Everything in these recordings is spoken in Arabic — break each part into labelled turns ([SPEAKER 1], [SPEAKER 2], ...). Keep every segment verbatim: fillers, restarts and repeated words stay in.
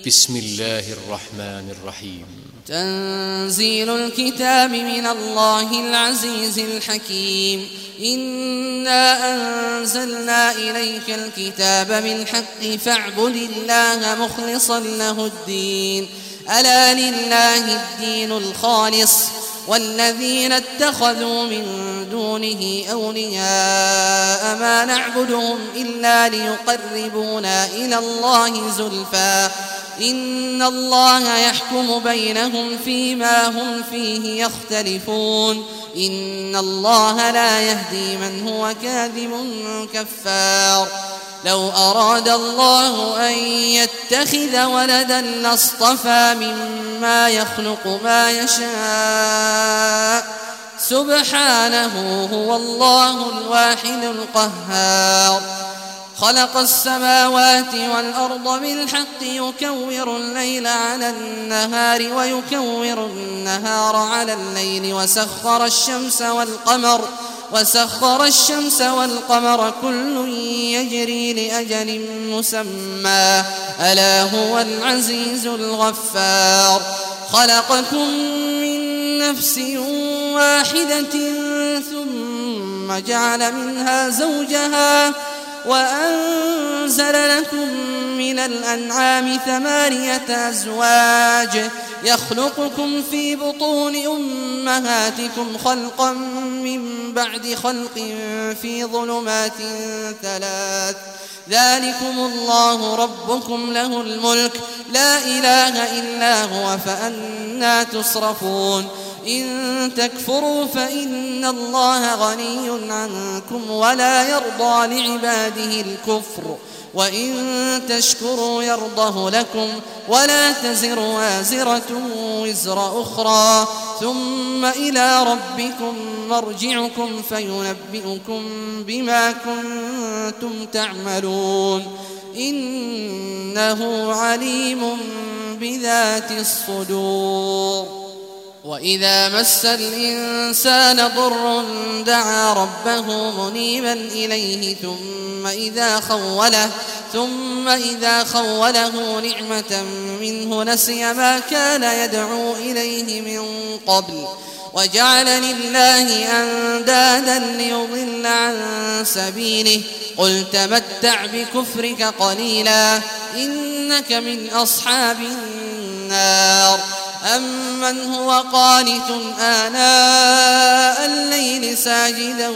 [SPEAKER 1] بسم الله الرحمن الرحيم.
[SPEAKER 2] تنزيل الكتاب من الله العزيز الحكيم. إنا أنزلنا إليك الكتاب بالحق فاعبد الله مخلصا له الدين ألا لله الدين الخالص والذين اتخذوا من دونه أولياء ما نعبدهم إلا ليقربونا إلى الله زلفى إن الله يحكم بينهم فيما هم فيه يختلفون إن الله لا يهدي من هو كاذب كفار. لو أراد الله أن يتخذ ولدا لاصطفى مما يخلق ما يشاء سبحانه هو الله الواحد القهار. خلق السماوات والأرض بالحق يكور الليل على النهار ويكور النهار على الليل وسخر الشمس والقمر وسخر الشمس والقمر كل يجري لأجل مسمى ألا هو العزيز الغفار. خلقكم من نفس واحدة ثم جعل منها زوجها وأنزل لكم من الأنعام ثمانية أزواج يخلقكم في بطون أمهاتكم خلقا من بعد خلق في ظلمات ثلاث ذلكم الله ربكم له الملك لا إله إلا هو فأنى تصرفون. إن تكفروا فإن الله غني عنكم ولا يرضى لعباده الكفر وإن تشكروا يرضه لكم ولا تزر وازرة وزر أخرى ثم إلى ربكم مرجعكم فينبئكم بما كنتم تعملون إنه عليم بذات الصدور. وإذا مس الإنسان ضر دعا ربه منيبا إليه ثم إذا خوله ثم إذا خوله نعمة منه نسي ما كان يدعو إليه من قبل وجعل لله أندادا ليضل عن سبيله قل تمتع بكفرك قليلا إنك من أصحاب النار. أمن هو قانت آناء الليل ساجدا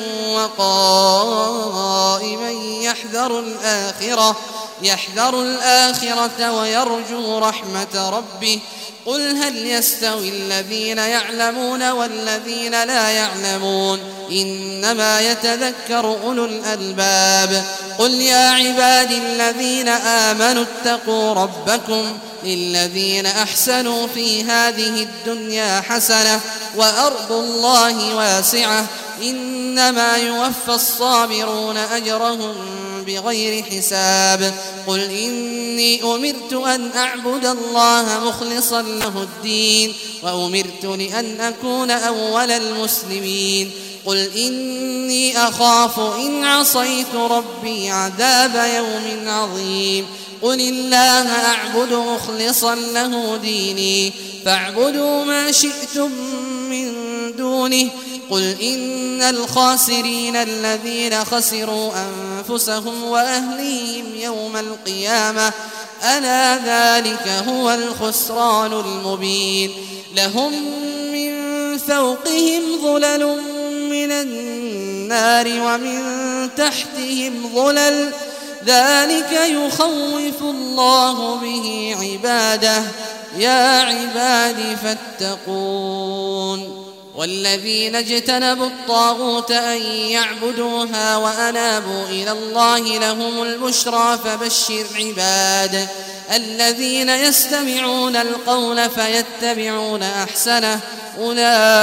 [SPEAKER 2] وقائما يحذر الآخرة يحذر الآخرة ويرجو رحمة ربه قل هل يستوي الذين يعلمون والذين لا يعلمون إنما يتذكر أولو الألباب. قل يا عبادي الذين آمنوا اتقوا ربكم للذين أحسنوا في هذه الدنيا حسنة وأرض الله واسعة إنما يوفى الصابرون أجرهم بغير حساب. قل إني أمرت أن أعبد الله مخلصا له الدين وأمرت لأن أكون أول المسلمين. قل إني أخاف إن عصيت ربي عذاب يوم عظيم. قل الله أعبد مخلصا له ديني فاعبدوا ما شئتم من دونه. قل إن الخاسرين الذين خسروا أنفسهم وأهليهم يوم القيامة ألا ذلك هو الخسران المبين. لهم من فوقهم ظلل من النار ومن تحتهم ظلل ذلك يخوف الله به عباده يا عباد فاتقون. والذين اجتنبوا الطاغوت أن يعبدوها وأنابوا إلى الله لهم البشرى فبشر عباد الذين يستمعون القول فيتبعون أحسنه أولئك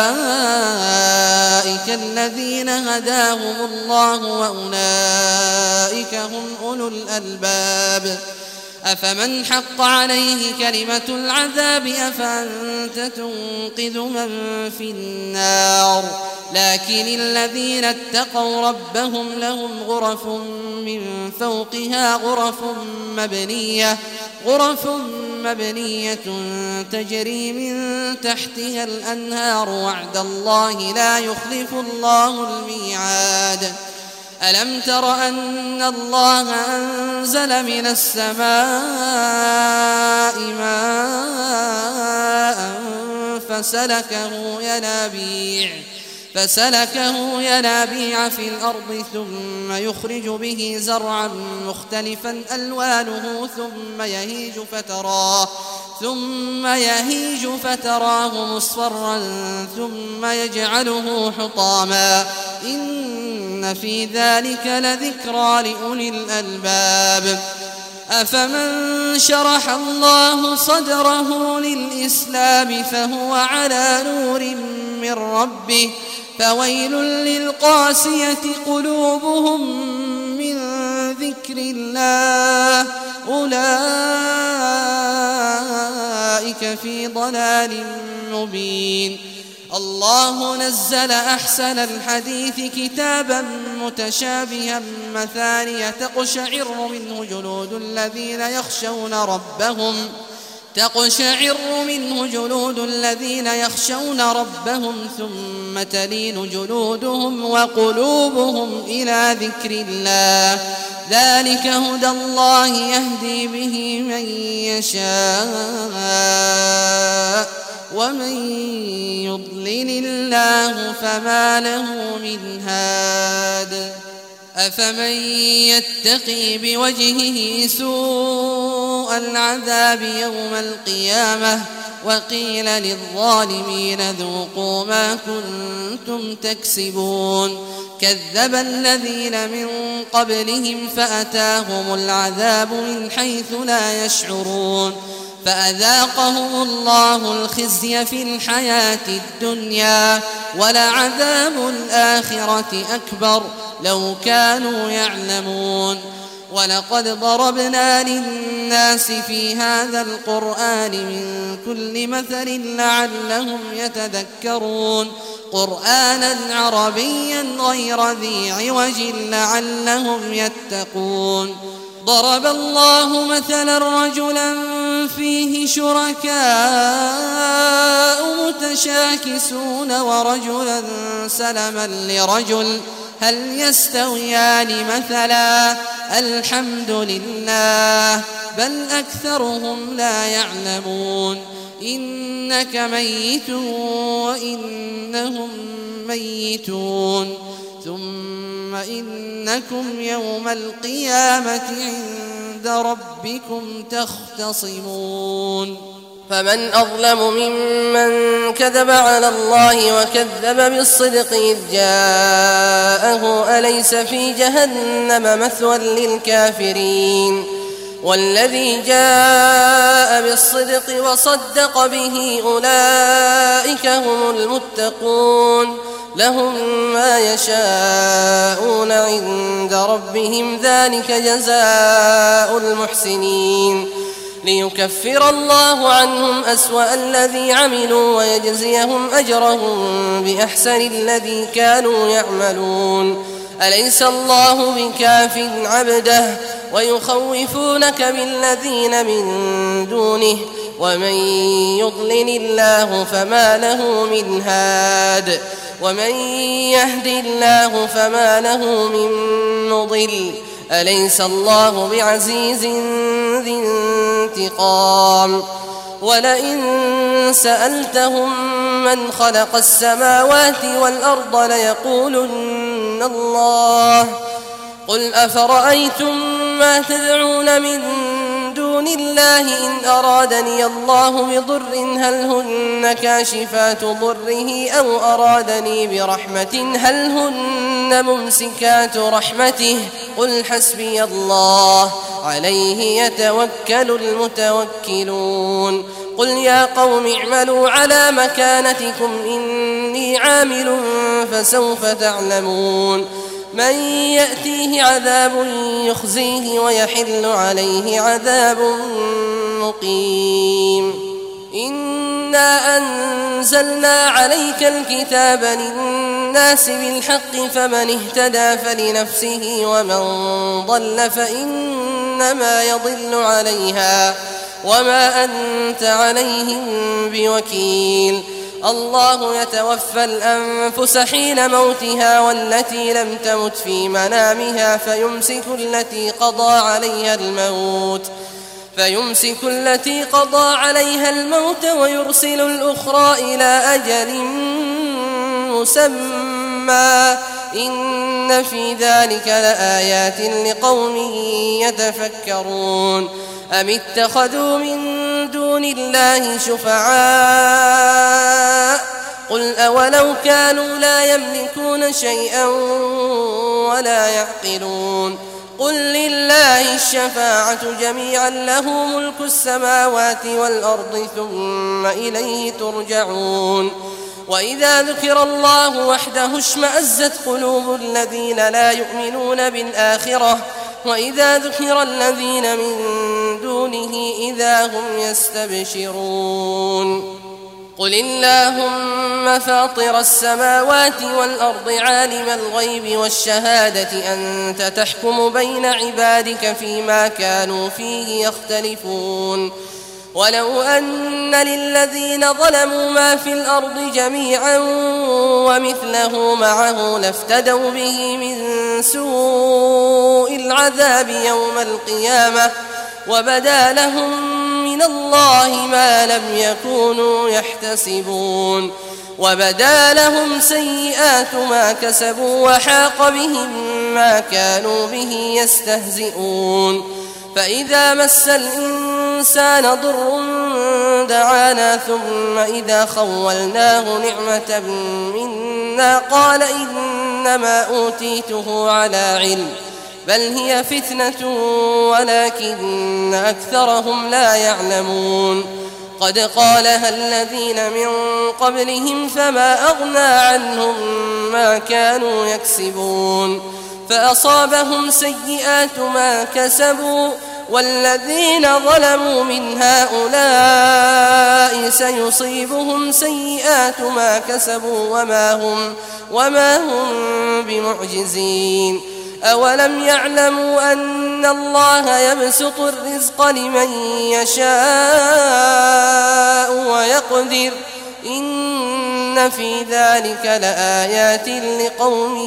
[SPEAKER 2] الذين هداهم الله وأولئك هم أولو الألباب. أفمن حق عليه كلمة العذاب أفأنت تنقذ من في النار. لكن الذين اتقوا ربهم لهم غرف من فوقها غرف مبنية غرف مبنية تجري من تحتها الأنهار وعد الله لا يخلف الله الميعاد. ألم تر أن الله أنزل من السماء ماء فسلكه ينابيع فسلكه ينابيع في الأرض ثم يخرج به زرعا مختلفا ألوانه ثم يهيج فتراه ثم يهيج فتراه مصفرا ثم يجعله حطاما إن في ذلك لذكرى لأولي الألباب. أفمن شرح الله صدره للإسلام فهو على نور من ربه فويل للقاسية قلوبهم من ذكر الله أولئك في ضلال مبين. الله نزل أحسن الحديث كتابا متشابها مثانية تقشعر منه جلود الذين يخشون ربهم تقشعر منه جلود الذين يخشون ربهم ثم تلين جلودهم وقلوبهم إلى ذكر الله ذلك هدى الله يهدي به من يشاء ومن يضلل الله فما له من هاد. أفمن يتقي بوجهه سوء العذاب يوم القيامة وقيل للظالمين ذوقوا ما كنتم تكسبون كذب الذين من قبلهم فأتاهم العذاب من حيث لا يشعرون فأذاقهم الله الخزي في الحياة الدنيا ولعذاب الآخرة أكبر لو كانوا يعلمون. ولقد ضربنا للناس في هذا القرآن من كل مثل لعلهم يتذكرون قرآنا عربيا غير ذي عوج لعلهم يتقون. ضرب الله مثلا رجلا فيه شركاء متشاكسون ورجلا سلما لرجل هل يستويان مثلا الحمد لله بل أكثرهم لا يعلمون. إنك ميت وإنهم ميتون ثم إنكم يوم القيامة عند ربكم تختصمون.
[SPEAKER 3] فمن أظلم ممن كذب على الله وكذب بالصدق إذ جاءه أليس في جهنم مثوى للكافرين والذي جاء بالصدق وصدق به أولئك هم المتقون لهم ما يشاءون عند ربهم ذلك جزاء المحسنين ليكفر الله عنهم أسوأ الذي عملوا ويجزيهم أجرهم بأحسن الذي كانوا يعملون. أليس الله بكاف عبده ويخوفونك بالذين من دونه ومن يضلل الله فما له من هاد ومن يهد الله فما له من مضل. أليس الله بعزيز ذي انتقام. ولئن سألتهم من خلق السماوات والأرض ليقولن الله قل أفرأيتم ما تدعون من دون الله إن أرادني الله بضر هل هن كاشفات ضره أو أرادني برحمة هل هن ممسكات رحمته قل حسبي الله عليه يتوكل المتوكلون. قل يا قوم اعملوا على مكانتكم إني عامل فسوف تعلمون من يأتيه عذاب يخزيه ويحل عليه عذاب مقيم. إنا أنزلنا عليك الكتاب للناس بالحق فمن اهتدى فلنفسه ومن ضل فإنما يضل عليها وما أنت عليهم بوكيل الله يتوفى الأنفس حين موتها والتي لم تمت في منامها فيمسك التي قضى عليها الموت فيمسك التي قضى عليها الموت ويرسل الأخرى إلى أجل مسمى إن في ذلك لآيات لقوم يتفكرون أم اتخذوا من دون الله شفعاء قل أولو كانوا لا يملكون شيئا ولا يعقلون قل لله الشفاعة جميعا له ملك السماوات والأرض ثم إليه ترجعون وإذا ذكر الله وحده اشمأزت قلوب الذين لا يؤمنون بالآخرة وإذا ذكر الذين من دونه إذا هم يستبشرون قل اللهم فاطر السماوات والأرض عالم الغيب والشهادة أنت تحكم بين عبادك فيما كانوا فيه يختلفون ولو أن للذين ظلموا ما في الأرض جميعا ومثله معه لافتدوا به من سوء العذاب يوم القيامة وبدا لهم من الله ما لم يكونوا يحتسبون وبدا لهم سيئات ما كسبوا وحاق بهم ما كانوا به يستهزئون فإذا مس الإنسان ضر دعانا ثم إذا خولناه نعمة منا قال إنما أوتيته على علم بل هي فتنة ولكن أكثرهم لا يعلمون قد قالها الذين من قبلهم فما أغنى عنهم ما كانوا يكسبون فأصابهم سيئات ما كسبوا والذين ظلموا من هؤلاء سيصيبهم سيئات ما كسبوا وما هم, وما هم بمعجزين أولم يعلموا أن الله يبسط الرزق لمن يشاء ويقدر إن في ذلك لآيات لقوم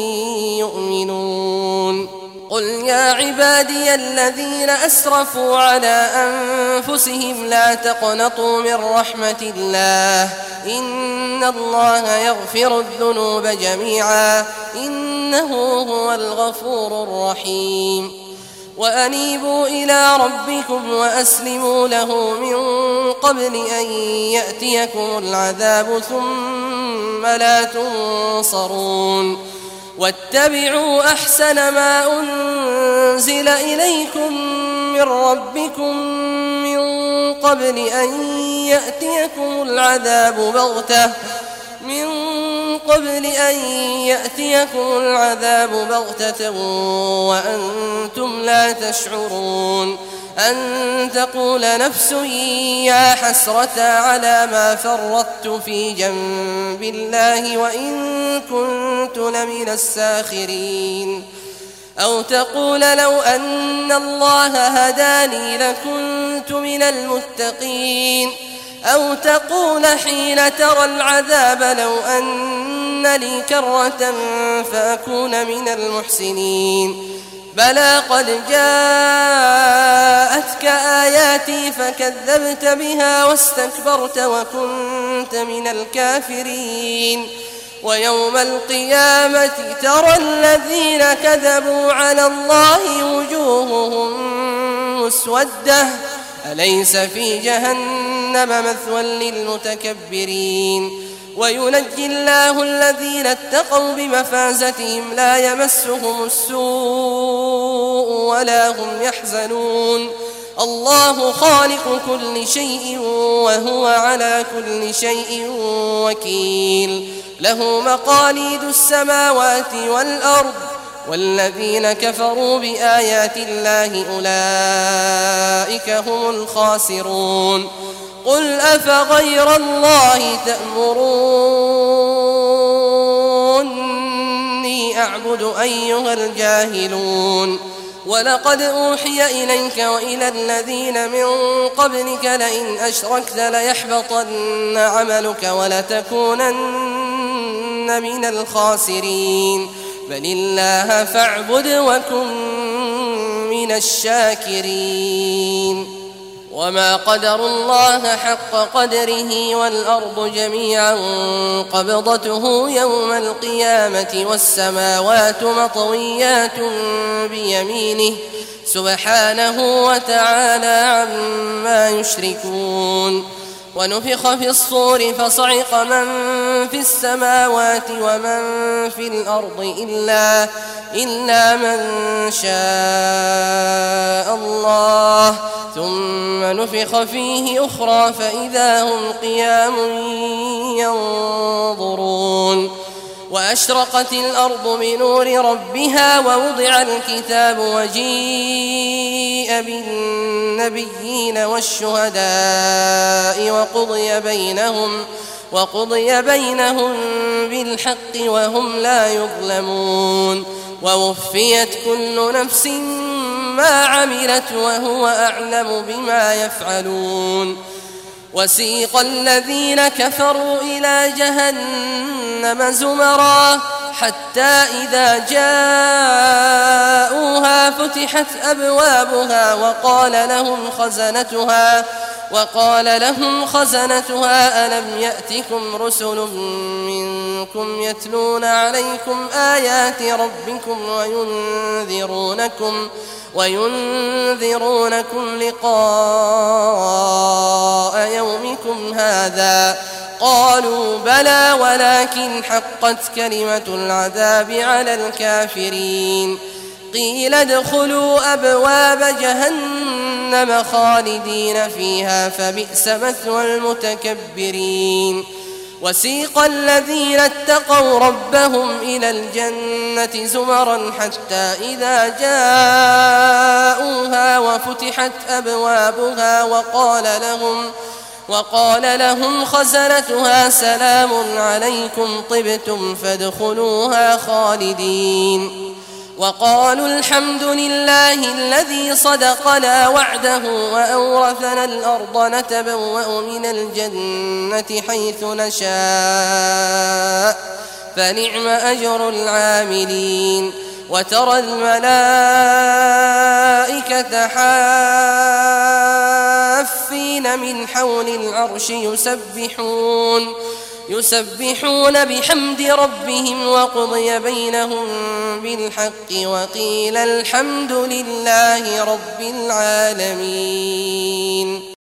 [SPEAKER 3] يؤمنون قل يا عبادي الذين أسرفوا على أنفسهم لا تقنطوا من رحمة الله إن الله يغفر الذنوب جميعا إنه هو الغفور الرحيم وأنيبوا إلى ربكم وأسلموا له من قبل أن يأتيكم العذاب ثم لا تنصرون واتبعوا أحسن ما أنزل إليكم من ربكم من قبل أن يأتيكم العذاب بغتة من قبل أن يأتيكم العذاب بغتة وأنتم لا تشعرون أن تقول نفس يا حسرة على ما فرطت في جنب الله وإن كنت لمن الساخرين أو تقول لو أن الله هداني لكنت من المتقين أو تقول حين ترى العذاب لو أن لي كرة فأكون من المحسنين بلى قد جاءتك آياتي فكذبت بها واستكبرت وكنت من الكافرين ويوم القيامة ترى الذين كذبوا على الله وجوههم مسودة أليس في جهنم مثوى للمتكبرين وينجي الله الذين اتقوا بمفازتهم لا يمسهم السوء ولا هم يحزنون الله خالق كل شيء وهو على كل شيء وكيل له مقاليد السماوات والأرض والذين كفروا بآيات الله أولئك هم الخاسرون قل أفغير الله تأمروني أعبد أيها الجاهلون ولقد أوحي إليك وإلى الذين من قبلك لئن أشركت ليحبطن عملك ولتكونن من الخاسرين بل الله فاعبد وكن من الشاكرين وما قدروا الله حق قدره والأرض جميعا قبضته يوم القيامة والسماوات مطويات بيمينه سبحانه وتعالى عما يشركون ونفخ في الصور فصعق من في السماوات ومن في الأرض إلا, إلا من شاء الله ثم نفخ فيه أخرى فإذا هم قيام ينظرون وأشرقت الأرض بنور ربها ووضع الكتاب وجيء بالنبيين والشهداء وقضي بينهم وقضي بينهم بالحق وهم لا يظلمون ووفيت كل نفس ما عملت وهو أعلم بما يفعلون وسيق الذين كفروا إلى جهنم زمرا حتى إذا جاءوها فتحت أبوابها وقال لهم خزنتها وقال لهم خزنتها ألم يأتكم رسل منكم يتلون عليكم آيات ربكم وينذرونكم وينذرونكم لقاء يومكم هذا قالوا بلى ولكن حقت كلمة العذاب على الكافرين قيل ادخلوا أبواب جهنم خالدين فيها فبئس مثوى المتكبرين وسيق الذين اتقوا ربهم إلى الجنة زمرا حتى إذا جاءوها وفتحت أبوابها وقال لهم وقال لهم خزنتها سلام عليكم طبتم فادخلوها خالدين وقالوا الحمد لله الذي صدقنا وعده وأورثنا الأرض نتبوأ من الجنة حيث نشاء فنعم أجر العاملين وترى الملائكة حافين من حول العرش يسبحون يسبحون بحمد ربهم وقضي بينهم بالحق وقيل الحمد لله رب العالمين.